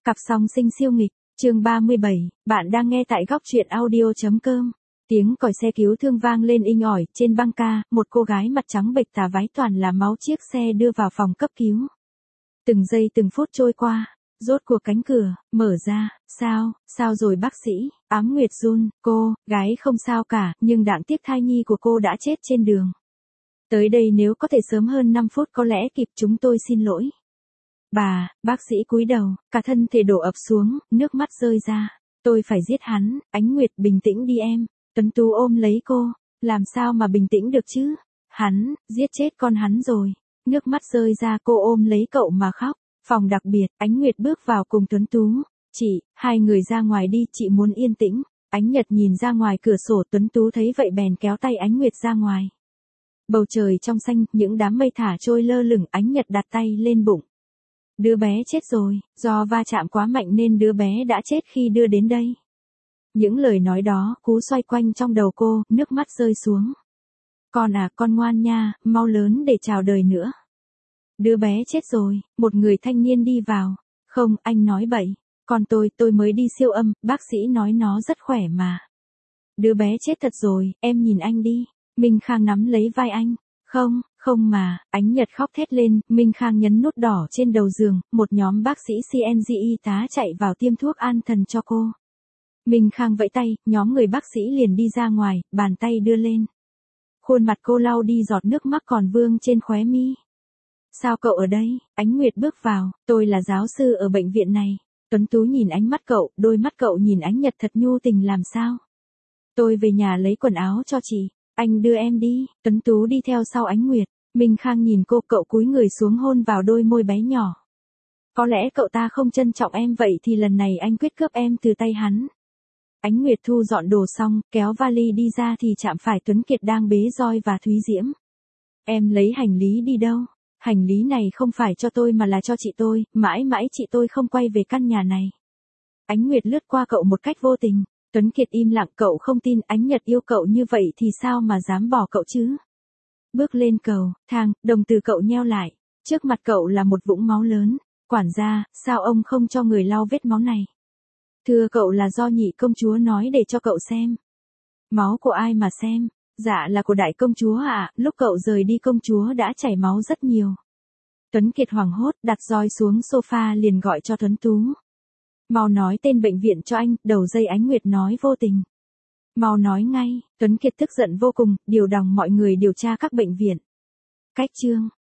Cặp song sinh siêu nghịch, chương 37, bạn đang nghe tại góc truyện audio.com. Tiếng còi xe cứu thương vang lên inh ỏi, trên băng ca, một cô gái mặt trắng bệch tà váy toàn là máu chiếc xe đưa vào phòng cấp cứu. Từng giây từng phút trôi qua, rốt cuộc cánh cửa, mở ra, sao rồi bác sĩ, Ám Nguyệt run, cô, gái không sao cả, nhưng đáng tiếc thai nhi của cô đã chết trên đường. Tới đây nếu có thể sớm hơn 5 phút có lẽ kịp, chúng tôi xin lỗi. Bác sĩ cúi đầu, cả thân thể đổ ập xuống, nước mắt rơi ra. Tôi phải giết hắn, Ánh Nguyệt bình tĩnh đi em. Tuấn Tú ôm lấy cô, làm sao mà bình tĩnh được chứ? Hắn, giết chết con hắn rồi. Nước mắt rơi ra, cô ôm lấy cậu mà khóc. Phòng đặc biệt, Ánh Nguyệt bước vào cùng Tuấn Tú. Chị, hai người ra ngoài đi, chị muốn yên tĩnh. Ánh Nhật nhìn ra ngoài cửa sổ, Tuấn Tú thấy vậy bèn kéo tay Ánh Nguyệt ra ngoài. Bầu trời trong xanh, những đám mây thả trôi lơ lửng, Ánh Nhật đặt tay lên bụng. Đứa bé chết rồi, do va chạm quá mạnh nên đứa bé đã chết khi đưa đến đây. Những lời nói đó cú xoay quanh trong đầu cô, nước mắt rơi xuống. Con à, con ngoan nha, mau lớn để chào đời nữa. Đứa bé chết rồi, một người thanh niên đi vào. Không, anh nói bậy. Con tôi mới đi siêu âm, bác sĩ nói nó rất khỏe mà. Đứa bé chết thật rồi, em nhìn anh đi. Minh Khang nắm lấy vai anh. Không mà, Ánh Nhật khóc thét lên, Minh Khang nhấn nút đỏ trên đầu giường, một nhóm bác sĩ CNG y tá chạy vào tiêm thuốc an thần cho cô. Minh Khang vẫy tay, nhóm người bác sĩ liền đi ra ngoài, bàn tay đưa lên. Khuôn mặt cô lau đi giọt nước mắt còn vương trên khóe mi. Sao cậu ở đây? Ánh Nguyệt bước vào, tôi là giáo sư ở bệnh viện này. Tuấn Tú nhìn ánh mắt cậu, đôi mắt cậu nhìn Ánh Nhật thật nhu tình làm sao? Tôi về nhà lấy quần áo cho chị. Anh đưa em đi. Tuấn Tú đi theo sau Ánh Nguyệt. Minh Khang nhìn cô, cậu cúi người xuống hôn vào đôi môi bé nhỏ. Có lẽ cậu ta không trân trọng em, vậy thì lần này anh quyết cướp em từ tay hắn. Ánh Nguyệt thu dọn đồ xong, kéo vali đi ra thì chạm phải Tuấn Kiệt đang bế roi và Thúy Diễm. Em lấy hành lý đi đâu? Hành lý này không phải cho tôi mà là cho chị tôi, mãi mãi chị tôi không quay về căn nhà này. Ánh Nguyệt lướt qua cậu một cách vô tình. Tuấn Kiệt im lặng, cậu không tin Ánh Nhật yêu cậu như vậy thì sao mà dám bỏ cậu chứ? Bước lên cầu thang, đồng tử cậu nheo lại. Trước mặt cậu là một vũng máu lớn. Quản gia, sao ông không cho người lau vết máu này? Thưa cậu, là do nhị công chúa nói để cho cậu xem. Máu của ai mà xem? Dạ là của đại công chúa ạ, lúc cậu rời đi công chúa đã chảy máu rất nhiều. Tuấn Kiệt hoảng hốt, đặt roi xuống sofa liền gọi cho Tuấn Tú. Mau nói tên bệnh viện cho anh, đầu dây Ánh Nguyệt nói vô tình. Mau nói ngay, Tuấn Kiệt tức giận vô cùng, điều động mọi người điều tra các bệnh viện. Cách chương